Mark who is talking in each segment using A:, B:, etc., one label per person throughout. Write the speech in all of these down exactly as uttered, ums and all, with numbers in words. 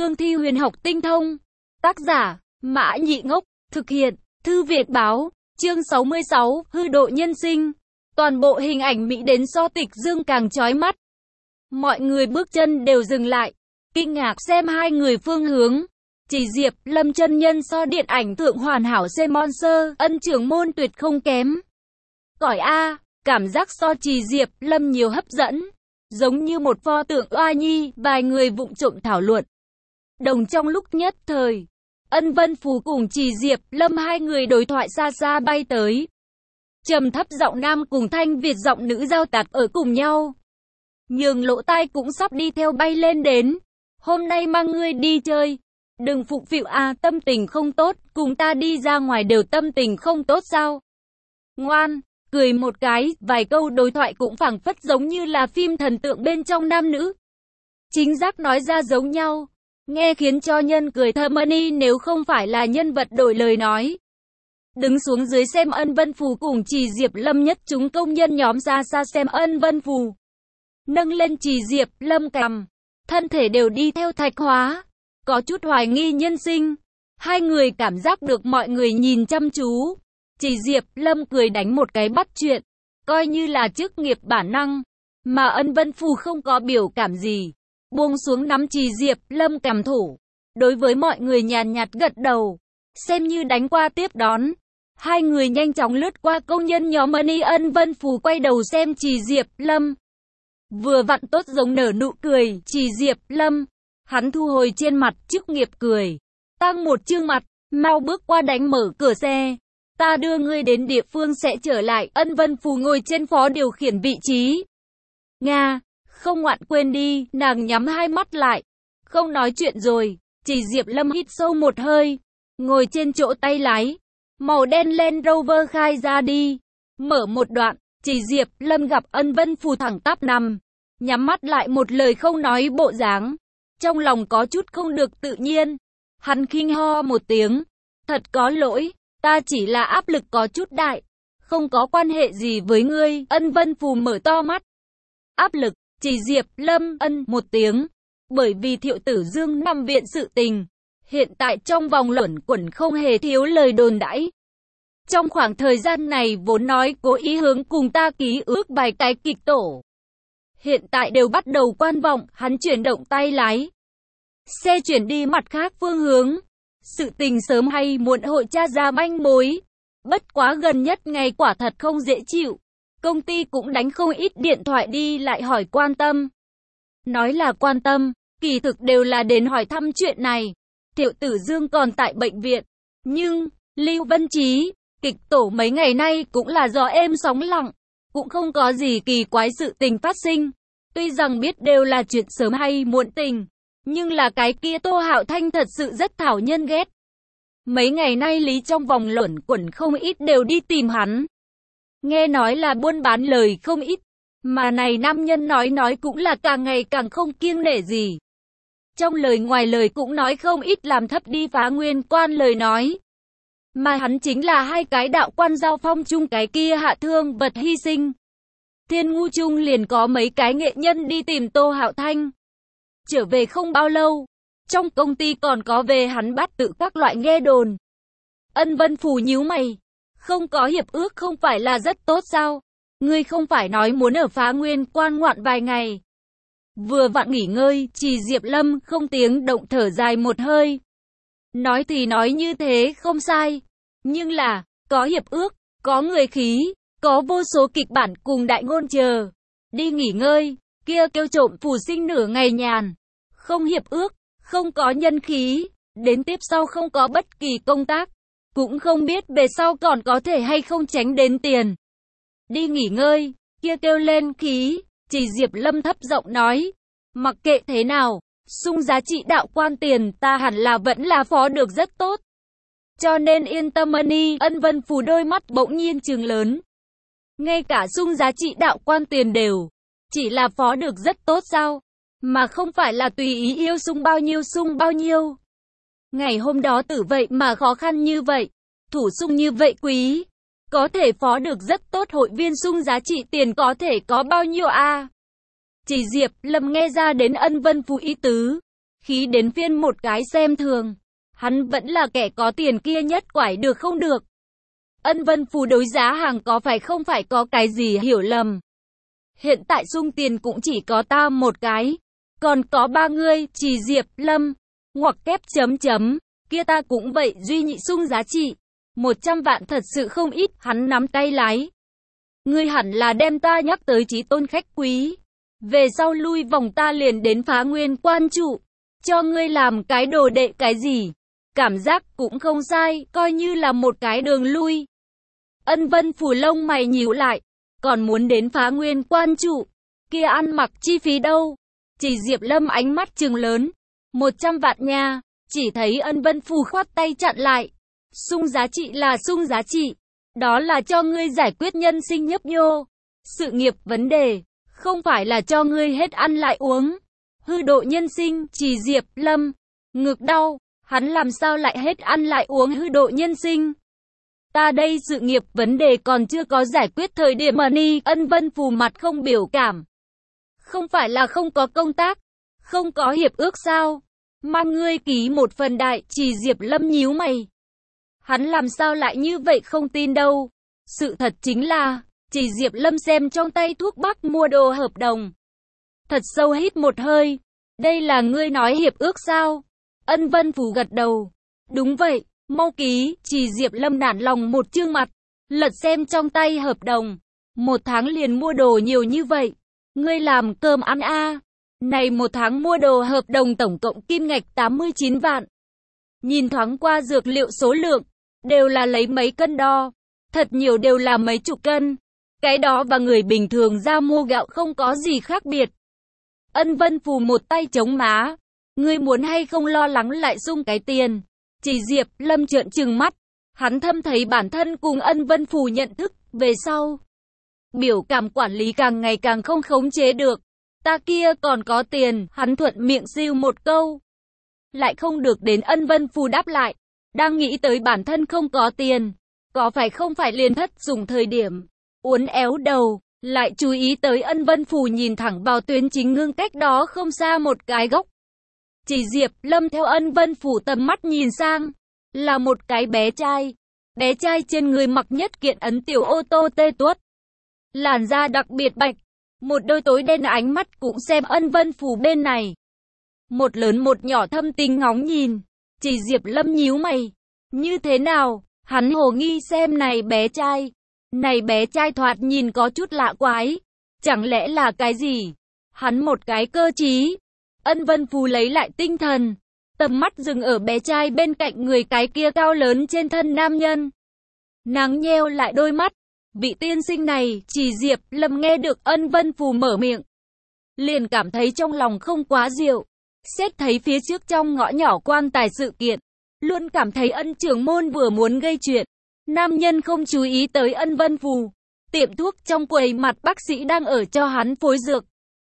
A: cương thi huyền học tinh thông. Tác giả, Mã Nhị Ngốc, thực hiện, Thư Việt Báo, chương sáu mươi sáu, hư độ nhân sinh. Toàn bộ hình ảnh Mỹ đến so Tịch Dương càng chói mắt. Mọi người bước chân đều dừng lại, kinh ngạc xem hai người phương hướng. Chỉ Diệp, Lâm chân nhân so điện ảnh thượng hoàn hảo xem Monster, ân trưởng môn tuyệt không kém. Cõi A, cảm giác so Trì Diệp, Lâm nhiều hấp dẫn. Giống như một pho tượng oa nhi, vài người vụng trộm thảo luận. Đồng trong lúc nhất thời, Ân Vân Phù cùng Trì Diệp, Lâm hai người đối thoại xa xa bay tới. Trầm thấp giọng nam cùng thanh Việt giọng nữ giao tạc ở cùng nhau. Nhường lỗ tai cũng sắp đi theo bay lên đến. Hôm nay mang ngươi đi chơi. Đừng phụng phịu à, tâm tình không tốt, cùng ta đi ra ngoài đều tâm tình không tốt sao? Ngoan, cười một cái, vài câu đối thoại cũng phảng phất giống như là phim thần tượng bên trong nam nữ. Chính giác nói ra giống nhau, nghe khiến cho nhân cười thầm mani nếu không phải là nhân vật đổi lời nói. Đứng xuống dưới xem Ân Vân Phù cùng Trì Diệp Lâm nhất chúng công nhân nhóm ra xa xem Ân Vân Phù. Nâng lên Trì Diệp Lâm cằm, thân thể đều đi theo thạch hóa. Có chút hoài nghi nhân sinh. Hai người cảm giác được mọi người nhìn chăm chú. Trì Diệp Lâm cười đánh một cái bắt chuyện, coi như là chức nghiệp bản năng. Mà Ân Vân Phù không có biểu cảm gì, buông xuống nắm Trì Diệp Lâm cằm thủ. Đối với mọi người nhàn nhạt gật đầu, xem như đánh qua tiếp đón. Hai người nhanh chóng lướt qua công nhân nhóm Mani. Ân Vân Phù quay đầu xem Trì Diệp Lâm. Vừa vặn tốt giống nở nụ cười. Trì Diệp Lâm, hắn thu hồi trên mặt chức nghiệp cười, tăng một chương mặt, mau bước qua đánh mở cửa xe. Ta đưa ngươi đến địa phương sẽ trở lại. Ân Vân Phù ngồi trên phó điều khiển vị trí. Nga, không ngoạn quên đi, nàng nhắm hai mắt lại. Không nói chuyện rồi. Trì Diệp Lâm hít sâu một hơi, ngồi trên chỗ tay lái. Màu đen Land Rover khai ra đi. Mở một đoạn, Trì Diệp Lâm gặp Ân Vân Phù thẳng tắp nằm, nhắm mắt lại một lời không nói bộ dáng. Trong lòng có chút không được tự nhiên. Hắn khinh ho một tiếng. Thật có lỗi, ta chỉ là áp lực có chút đại. Không có quan hệ gì với ngươi. Ân Vân Phù mở to mắt. Áp lực, Trì Diệp Lâm ân một tiếng. Bởi vì Thiệu Tử Dương nằm viện sự tình. Hiện tại trong vòng luẩn quẩn không hề thiếu lời đồn đãi. Trong khoảng thời gian này vốn nói cố ý hướng cùng ta ký ước vài cái kịch tổ. Hiện tại đều bắt đầu quan vọng. Hắn chuyển động tay lái. Xe chuyển đi mặt khác phương hướng. Sự tình sớm hay muộn hội tra ra manh mối. Bất quá gần nhất ngày quả thật không dễ chịu. Công ty cũng đánh không ít điện thoại đi lại hỏi quan tâm. Nói là quan tâm, kỳ thực đều là đến hỏi thăm chuyện này. Thiệu Tử Dương còn tại bệnh viện. Nhưng, Lưu Vân Trí, kịch tổ mấy ngày nay cũng là gió êm sóng lặng. Cũng không có gì kỳ quái sự tình phát sinh. Tuy rằng biết đều là chuyện sớm hay muộn tình. Nhưng là cái kia Tô Hạo Thanh thật sự rất thảo nhân ghét. Mấy ngày nay Lý trong vòng luẩn quẩn không ít đều đi tìm hắn. Nghe nói là buôn bán lời không ít. Mà này nam nhân nói nói cũng là càng ngày càng không kiêng nể gì. Trong lời ngoài lời cũng nói không ít làm thấp đi Phá Nguyên Quan lời nói. Mà hắn chính là hai cái đạo quan giao phong chung cái kia hạ thương vật hy sinh. Thiên Ngu Chung liền có mấy cái nghệ nhân đi tìm Tô Hạo Thanh. Trở về không bao lâu, trong công ty còn có về hắn bắt tự các loại nghe đồn. Ân Vân Phù nhíu mày, không có hiệp ước không phải là rất tốt sao? Ngươi không phải nói muốn ở Phá Nguyên Quan ngoạn vài ngày. Vừa vặn nghỉ ngơi, Trì Diệp Lâm không tiếng động thở dài một hơi. Nói thì nói như thế không sai, nhưng là, có hiệp ước, có người khí, có vô số kịch bản cùng đại ngôn chờ. Đi nghỉ ngơi, kia kêu trộm phù sinh nửa ngày nhàn. Không hiệp ước, không có nhân khí, đến tiếp sau không có bất kỳ công tác. Cũng không biết về sau còn có thể hay không tránh đến tiền. Đi nghỉ ngơi, kia kêu lên khí. Trì Diệp Lâm thấp giọng nói. Mặc kệ thế nào, sung giá trị đạo quan tiền ta hẳn là vẫn là phó được rất tốt. Cho nên yên tâm Mani. Ân Vân Phù đôi mắt bỗng nhiên trừng lớn. Ngay cả sung giá trị đạo quan tiền đều chỉ là phó được rất tốt sao? Mà không phải là tùy ý yêu sung bao nhiêu sung bao nhiêu. Ngày hôm đó tử vậy mà khó khăn như vậy, thủ sung như vậy quý, có thể phó được rất tốt hội viên sung giá trị tiền có thể có bao nhiêu a? À? Chỉ Diệp Lâm nghe ra đến Ân Vân Phù ý tứ, Khí đến phiên một cái xem thường. Hắn vẫn là kẻ có tiền kia nhất quải được không được. Ân Vân Phù đối giá hàng có phải không phải có cái gì hiểu lầm. Hiện tại sung tiền cũng chỉ có ta một cái. Còn có ba người, Trì Diệp, Lâm, ngoặc kép chấm chấm. Kia ta cũng vậy, duy nhị sung giá trị. một trăm vạn thật sự không ít, hắn nắm tay lái. Ngươi hẳn là đem ta nhắc tới chí tôn khách quý. Về sau lui vòng ta liền đến Phá Nguyên Quan trụ. Cho ngươi làm cái đồ đệ cái gì. Cảm giác cũng không sai, coi như là một cái đường lui. Ân Vân Phù lông mày nhíu lại. Còn muốn đến Phá Nguyên Quan trụ. Kia ăn mặc chi phí đâu. Chỉ Diệp Lâm ánh mắt trừng lớn. một trăm vạn nha. Chỉ thấy Ân Vân Phù khoát tay chặn lại. Sung giá trị là sung giá trị. Đó là cho ngươi giải quyết nhân sinh nhấp nhô. Sự nghiệp vấn đề. Không phải là cho ngươi hết ăn lại uống. Hư độ nhân sinh, Trì Diệp Lâm. Ngực đau. Hắn làm sao lại hết ăn lại uống hư độ nhân sinh. Ta đây sự nghiệp vấn đề còn chưa có giải quyết thời điểm mà ni. Ân Vân Phù mặt không biểu cảm. Không phải là không có công tác. Không có hiệp ước sao. Mà ngươi ký một phần đại. Trì Diệp Lâm nhíu mày. Hắn làm sao lại như vậy không tin đâu. Sự thật chính là, Trì Diệp Lâm xem trong tay thuốc bắc mua đồ hợp đồng. Thật sâu hít một hơi. Đây là ngươi nói hiệp ước sao? Ân Vân Phù gật đầu. Đúng vậy, mau ký. Trì Diệp Lâm nản lòng một trương mặt. Lật xem trong tay hợp đồng. Một tháng liền mua đồ nhiều như vậy. Ngươi làm cơm ăn a à. Này một tháng mua đồ hợp đồng tổng cộng kim ngạch tám mươi chín vạn. Nhìn thoáng qua dược liệu số lượng. Đều là lấy mấy cân đo. Thật nhiều đều là mấy chục cân. Cái đó và người bình thường ra mua gạo không có gì khác biệt. Ân Vân Phù một tay chống má. Ngươi muốn hay không lo lắng lại sung cái tiền. Chỉ Diệp Lâm trợn trừng mắt. Hắn thâm thấy bản thân cùng Ân Vân Phù nhận thức. Về sau, biểu cảm quản lý càng ngày càng không khống chế được. Ta kia còn có tiền. Hắn thuận miệng siêu một câu. Lại không được đến Ân Vân Phù đáp lại. Đang nghĩ tới bản thân không có tiền. Có phải không phải liền thất dùng thời điểm. Uốn éo đầu. Lại chú ý tới Ân Vân Phù nhìn thẳng vào tuyến chính ngưng cách đó không xa một cái góc. Chỉ Diệp Lâm theo Ân Vân Phù tầm mắt nhìn sang. Là một cái bé trai. Bé trai trên người mặc nhất kiện ấn tiểu ô tô tê tuốt. Làn da đặc biệt bạch. Một đôi tối đen ánh mắt cũng xem Ân Vân Phù bên này. Một lớn một nhỏ thâm tình ngóng nhìn. Chỉ Diệp Lâm nhíu mày. Như thế nào? Hắn hồ nghi xem này bé trai. Này bé trai thoạt nhìn có chút lạ quái. Chẳng lẽ là cái gì? Hắn một cái cơ trí. Ân Vân Phù lấy lại tinh thần. Tầm mắt dừng ở bé trai bên cạnh người cái kia cao lớn trên thân nam nhân. Nàng nheo lại đôi mắt. Vị tiên sinh này, Chỉ Diệp Lâm nghe được Ân Vân Phù mở miệng. Liền cảm thấy trong lòng không quá dịu. Xét thấy phía trước trong ngõ nhỏ quan tài sự kiện. Luôn cảm thấy Ân trưởng môn vừa muốn gây chuyện. Nam nhân không chú ý tới Ân Vân Phù. Tiệm thuốc trong quầy mặt bác sĩ đang ở cho hắn phối dược.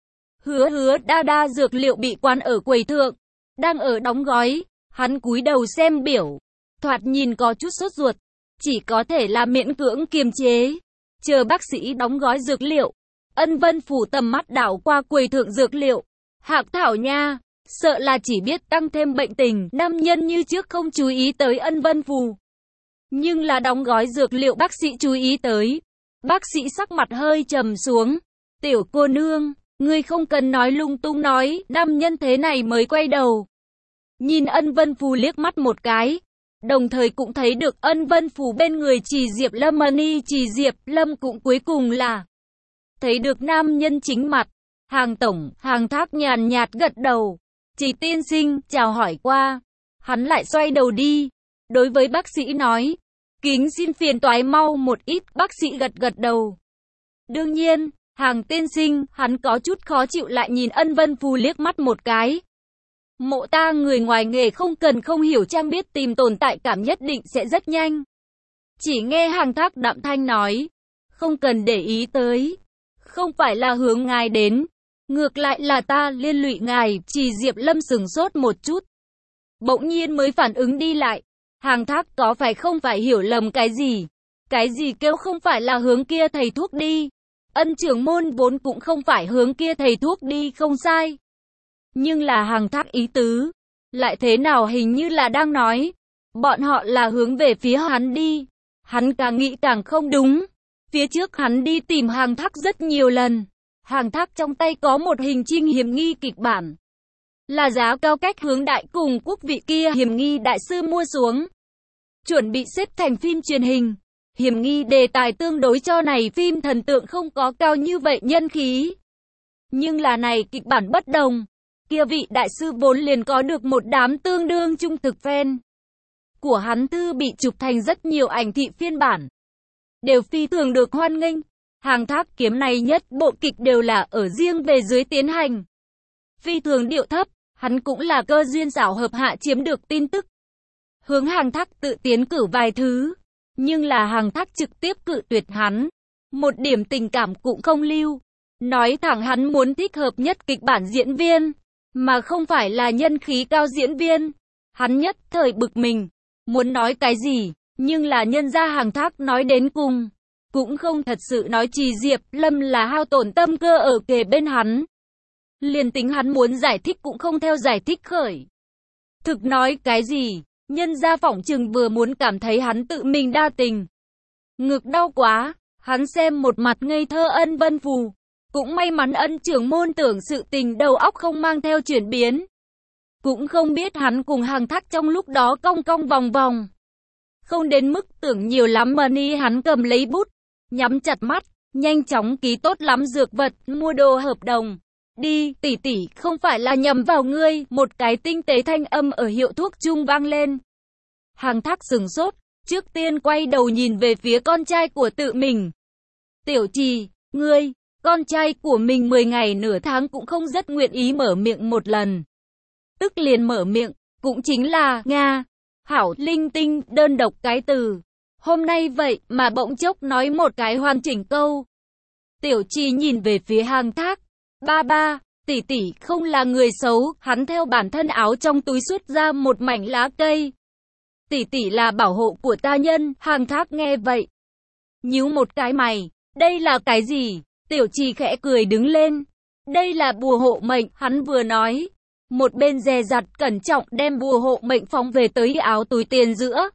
A: Hứa hứa đa đa dược liệu bị quán ở quầy thượng. Đang ở đóng gói. Hắn cúi đầu xem biểu. Thoạt nhìn có chút sốt ruột. Chỉ có thể là miễn cưỡng kiềm chế. Chờ bác sĩ đóng gói dược liệu. Ân Vân Phù tầm mắt đảo qua quầy thượng dược liệu. Hạc thảo nha. Sợ là chỉ biết tăng thêm bệnh tình. Nam nhân như trước không chú ý tới Ân Vân Phù. Nhưng là đóng gói dược liệu bác sĩ chú ý tới. Bác sĩ sắc mặt hơi trầm xuống. Tiểu cô nương, ngươi không cần nói lung tung nói. Nam nhân thế này mới quay đầu. Nhìn Ân Vân Phù liếc mắt một cái. Đồng thời cũng thấy được Ân Vân Phù bên người Chỉ Diệp Lâm Mani. Chỉ Diệp Lâm cũng cuối cùng là thấy được nam nhân chính mặt. Hàng tổng, Hàng Thác nhàn nhạt gật đầu. Chỉ tiên sinh, chào hỏi qua. Hắn lại xoay đầu đi. Đối với bác sĩ nói. Kính xin phiền toái mau một ít. Bác sĩ gật gật đầu. Đương nhiên, Hàng tiên sinh, hắn có chút khó chịu lại nhìn Ân Vân Phù liếc mắt một cái. Mộ ta người ngoài nghề không cần không hiểu trang biết tìm tồn tại cảm nhất định sẽ rất nhanh. Chỉ nghe Hàng Thác đạm thanh nói. Không cần để ý tới. Không phải là hướng ngài đến. Ngược lại là ta liên lụy ngài. Chỉ Diệp Lâm sừng sốt một chút. Bỗng nhiên mới phản ứng đi lại. Hàng Thác có phải không phải hiểu lầm cái gì? Cái gì kêu không phải là hướng kia thầy thuốc đi? Ân trưởng môn vốn cũng không phải hướng kia thầy thuốc đi không sai. Nhưng là Hàng Thác ý tứ, lại thế nào hình như là đang nói, bọn họ là hướng về phía hắn đi. Hắn càng nghĩ càng không đúng. Phía trước hắn đi tìm Hàng Thác rất nhiều lần. Hàng Thác trong tay có một hình trinh hiểm nghi kịch bản. Là giá cao cách hướng đại cùng quốc vị kia hiểm nghi đại sư mua xuống. Chuẩn bị xếp thành phim truyền hình. Hiểm nghi đề tài tương đối cho này phim thần tượng không có cao như vậy nhân khí. Nhưng là này kịch bản bất đồng. Kia vị đại sư vốn liền có được một đám tương đương trung thực fan. Của hắn thư bị chụp thành rất nhiều ảnh thị phiên bản. Đều phi thường được hoan nghênh. Hàng Thác kiếm này nhất bộ kịch đều là ở riêng về dưới tiến hành. Phi thường điệu thấp, hắn cũng là cơ duyên xảo hợp hạ chiếm được tin tức. Hướng Hàng Thác tự tiến cử vài thứ. Nhưng là Hàng Thác trực tiếp cự tuyệt hắn. Một điểm tình cảm cũng không lưu. Nói thẳng hắn muốn thích hợp nhất kịch bản diễn viên. Mà không phải là nhân khí cao diễn viên. Hắn nhất thời bực mình. Muốn nói cái gì, nhưng là nhân ra Hàng Thác nói đến cùng. Cũng không thật sự nói Trì Diệp Lâm là hao tổn tâm cơ ở kề bên hắn. Liền tính hắn muốn giải thích cũng không theo giải thích khởi. Thực nói cái gì, nhân ra phỏng chừng vừa muốn cảm thấy hắn tự mình đa tình. Ngực đau quá, hắn xem một mặt ngây thơ Ân Vân Phù. Cũng may mắn Ân trưởng môn tưởng sự tình đầu óc không mang theo chuyển biến. Cũng không biết hắn cùng Hàng Thác trong lúc đó cong cong vòng vòng. Không đến mức tưởng nhiều lắm mà ni hắn cầm lấy bút. Nhắm chặt mắt, nhanh chóng ký tốt lắm dược vật, mua đồ hợp đồng. Đi, tỷ tỷ, không phải là nhầm vào ngươi, một cái tinh tế thanh âm ở hiệu thuốc chung vang lên. Hàng Thác sừng sốt, trước tiên quay đầu nhìn về phía con trai của tự mình. Tiểu Trì, ngươi, con trai của mình mười ngày nửa tháng cũng không rất nguyện ý mở miệng một lần. Tức liền mở miệng, cũng chính là, Nga, hảo, linh tinh, đơn độc cái từ. Hôm nay vậy mà bỗng chốc nói một cái hoàn chỉnh câu. Tiểu Trì nhìn về phía Hàng Thác. Ba ba, tỷ tỷ không là người xấu, hắn theo bản thân áo trong túi xuất ra một mảnh lá cây. Tỷ tỷ là bảo hộ của ta nhân, Hàng Thác nghe vậy. Nhíu một cái mày, đây là cái gì? Tiểu Trì khẽ cười đứng lên. Đây là bùa hộ mệnh, hắn vừa nói. Một bên dè dặt cẩn trọng đem bùa hộ mệnh phóng về tới áo túi tiền giữa.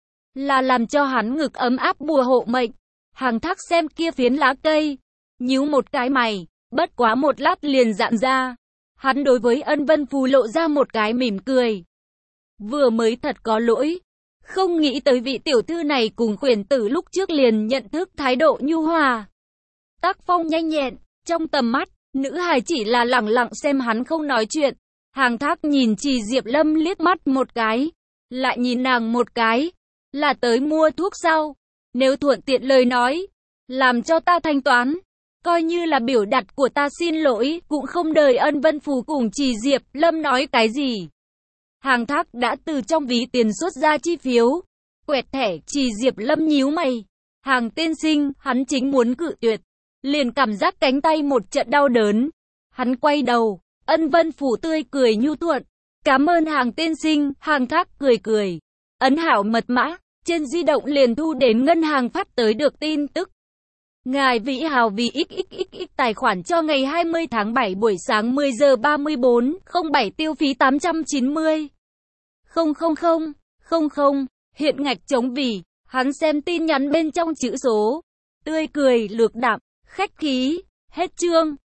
A: Là làm cho hắn ngực ấm áp bùa hộ mệnh. Hàng Thác xem kia phiến lá cây. Nhíu một cái mày, bất quá một lát liền dạn ra. Hắn đối với Ân Vân Phù lộ ra một cái mỉm cười. Vừa mới thật có lỗi. Không nghĩ tới vị tiểu thư này cùng khuyển tử lúc trước liền nhận thức thái độ nhu hòa. Tác phong nhanh nhẹn, trong tầm mắt, nữ hài chỉ là lẳng lặng xem hắn không nói chuyện. Hàng Thác nhìn Trì Diệp Lâm liếc mắt một cái, lại nhìn nàng một cái, là tới mua thuốc sao? Nếu thuận tiện lời nói, làm cho ta thanh toán, coi như là biểu đặt của ta xin lỗi, cũng không đợi Ân Vân Phù cùng Trì Diệp Lâm nói cái gì. Hàng Thác đã từ trong ví tiền xuất ra chi phiếu, quẹt thẻ. Trì Diệp Lâm nhíu mày, Hàng tiên sinh, hắn chính muốn cự tuyệt, liền cảm giác cánh tay một trận đau đớn. Hắn quay đầu, Ân Vân Phù tươi cười nhu thuận, cảm ơn Hàng tiên sinh. Hàng Thác cười cười, ấn hảo mật mã, trên di động liền thu đến ngân hàng phát tới được tin tức. Ngài Vĩ Hào vì xxxx tài khoản cho ngày hai mươi tháng bảy buổi sáng mười giờ ba mươi bốn không bảy tiêu phí tám trăm chín mươi. Không không không, không không, hiện ngạch chống vì, hắn xem tin nhắn bên trong chữ số. Tươi cười lược đạm, khách khí, hết chương.